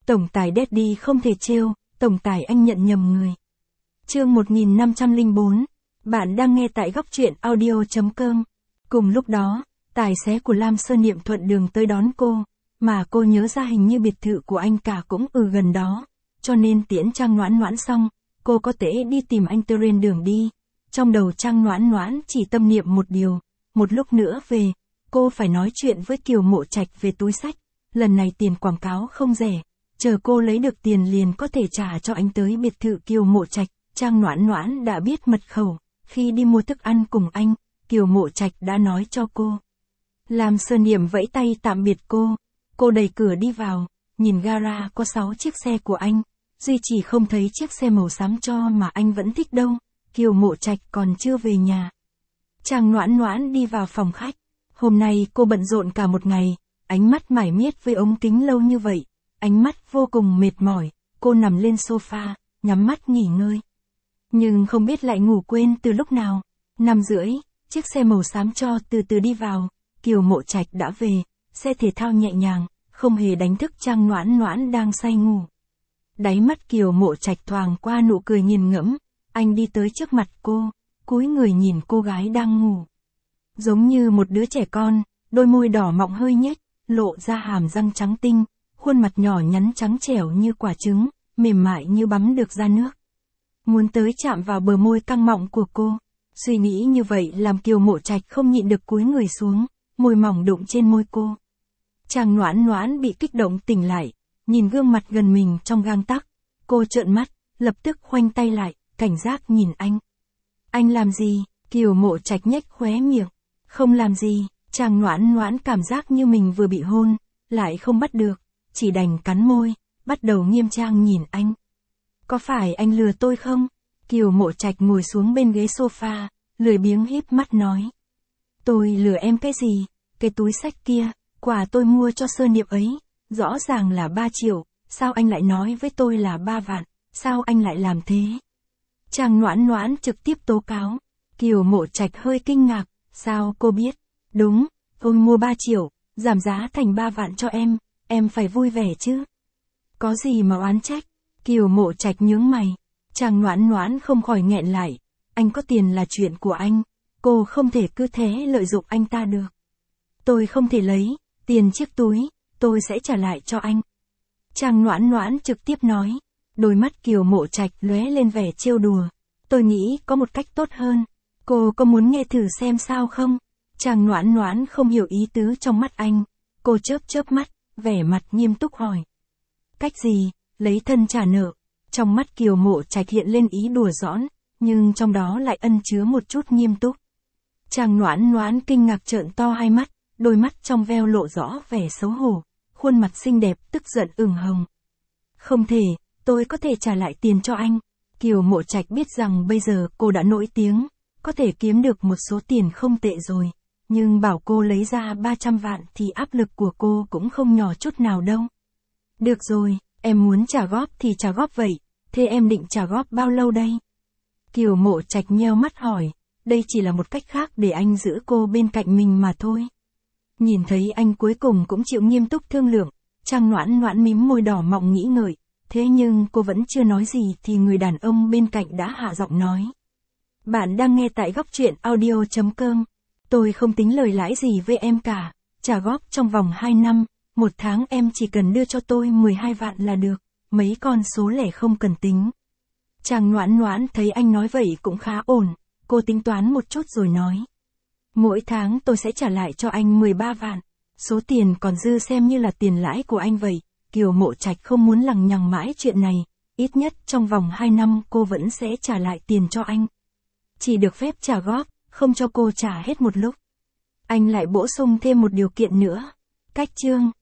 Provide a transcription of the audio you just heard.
Tổng tài Daddy không thể trêu, tổng tài anh nhận nhầm người. Chương 1504, bạn đang nghe tại góc truyện audio.com. Cùng lúc đó, tài xế của Lam Sơn Niệm thuận đường tới đón cô, mà cô nhớ ra hình như biệt thự của anh cả cũng gần đó, cho nên tiễn Trang Noãn Noãn xong, cô có thể đi tìm anh trên đường đi. Trong đầu Trang Noãn Noãn chỉ tâm niệm một điều, một lúc nữa về, cô phải nói chuyện với Kiều Mộ Trạch về túi xách, lần này tiền quảng cáo không rẻ, chờ cô lấy được tiền liền có thể trả cho anh tới biệt thự Kiều Mộ Trạch. Trang Noãn Noãn đã biết mật khẩu, khi đi mua thức ăn cùng anh, Kiều Mộ Trạch đã nói cho cô. Lam Sơn Niệm vẫy tay tạm biệt cô đẩy cửa đi vào, nhìn gara có 6 chiếc xe của anh, duy chỉ không thấy chiếc xe màu xám cho mà anh vẫn thích đâu. Kiều Mộ Trạch còn chưa về nhà. Trang Noãn Noãn đi vào phòng khách. Hôm nay cô bận rộn cả một ngày, ánh mắt mải miết với ống kính lâu như vậy, ánh mắt vô cùng mệt mỏi, cô nằm lên sofa, nhắm mắt nghỉ ngơi. Nhưng không biết lại ngủ quên từ lúc nào. 5:30, chiếc xe màu xám cho từ từ đi vào, Kiều Mộ Trạch đã về, xe thể thao nhẹ nhàng, không hề đánh thức Trang Noãn Noãn đang say ngủ. Đáy mắt Kiều Mộ Trạch thoáng qua nụ cười nghiền ngẫm, anh đi tới trước mặt cô, cúi người nhìn cô gái đang ngủ. Giống như một đứa trẻ con, đôi môi đỏ mọng hơi nhếch, lộ ra hàm răng trắng tinh, khuôn mặt nhỏ nhắn trắng trẻo như quả trứng, mềm mại như bắm được ra nước. Muốn tới chạm vào bờ môi căng mọng của cô. Suy nghĩ như vậy làm Kiều Mộ Trạch không nhịn được cúi người xuống, môi mỏng đụng trên môi cô. Trang Noãn Noãn bị kích động tỉnh lại, nhìn gương mặt gần mình trong gang tắc, cô trợn mắt, lập tức khoanh tay lại, cảnh giác nhìn anh. Anh làm gì? Kiều Mộ Trạch nhếch khóe miệng. Không làm gì. Trang Noãn Noãn cảm giác như mình vừa bị hôn, lại không bắt được, chỉ đành cắn môi, bắt đầu nghiêm trang nhìn anh. Có phải anh lừa tôi không? Kiều Mộ Trạch ngồi xuống bên ghế sofa, lười biếng híp mắt nói. Tôi lừa em cái gì? Cái túi xách kia, quà tôi mua cho Sơn Niệm ấy, rõ ràng là 3 triệu, sao anh lại nói với tôi là 3 vạn, sao anh lại làm thế? Trang Noãn Noãn trực tiếp tố cáo. Kiều Mộ Trạch hơi kinh ngạc, sao cô biết? Đúng, tôi mua 3 triệu, giảm giá thành 3 vạn cho em phải vui vẻ chứ. Có gì mà oán trách? Kiều Mộ Trạch nhướng mày. Trang Noãn Noãn không khỏi nghẹn lại, anh có tiền là chuyện của anh, cô không thể cứ thế lợi dụng anh ta được. Tôi không thể lấy, tiền chiếc túi, tôi sẽ trả lại cho anh. Trang Noãn Noãn trực tiếp nói, đôi mắt Kiều Mộ Trạch lóe lên vẻ trêu đùa. Tôi nghĩ có một cách tốt hơn, cô có muốn nghe thử xem sao không? Trang Noãn Noãn không hiểu ý tứ trong mắt anh, cô chớp mắt, vẻ mặt nghiêm túc hỏi. Cách gì? Lấy thân trả nợ. Trong mắt Kiều Mộ Trạch hiện lên ý đùa giỡn, nhưng trong đó lại ẩn chứa một chút nghiêm túc. Trang Noãn Noãn kinh ngạc trợn to hai mắt, đôi mắt trong veo lộ rõ vẻ xấu hổ, khuôn mặt xinh đẹp tức giận ửng hồng. Không thể, tôi có thể trả lại tiền cho anh. Kiều Mộ Trạch biết rằng bây giờ cô đã nổi tiếng, có thể kiếm được một số tiền không tệ rồi, nhưng bảo cô lấy ra 300 vạn thì áp lực của cô cũng không nhỏ chút nào đâu. Được rồi, em muốn trả góp thì trả góp vậy, thế em định trả góp bao lâu đây? Kiều Mộ Trạch nheo mắt hỏi, đây chỉ là một cách khác để anh giữ cô bên cạnh mình mà thôi. Nhìn thấy anh cuối cùng cũng chịu nghiêm túc thương lượng, Trang Noãn Noãn mím môi đỏ mọng nghĩ ngợi, thế nhưng cô vẫn chưa nói gì thì người đàn ông bên cạnh đã hạ giọng nói. Bạn đang nghe tại góc truyện audio.com, tôi không tính lời lãi gì với em cả, trả góp trong vòng 2 năm, 1 tháng em chỉ cần đưa cho tôi 12 vạn là được, mấy con số lẻ không cần tính. Trang Noãn Noãn thấy anh nói vậy cũng khá ổn, cô tính toán một chút rồi nói. Mỗi tháng tôi sẽ trả lại cho anh 13 vạn, số tiền còn dư xem như là tiền lãi của anh vậy. Kiều Mộ Trạch không muốn lằng nhằng mãi chuyện này, ít nhất trong vòng 2 năm cô vẫn sẽ trả lại tiền cho anh. Chỉ được phép trả góp, không cho cô trả hết một lúc. Anh lại bổ sung thêm một điều kiện nữa. Cách chương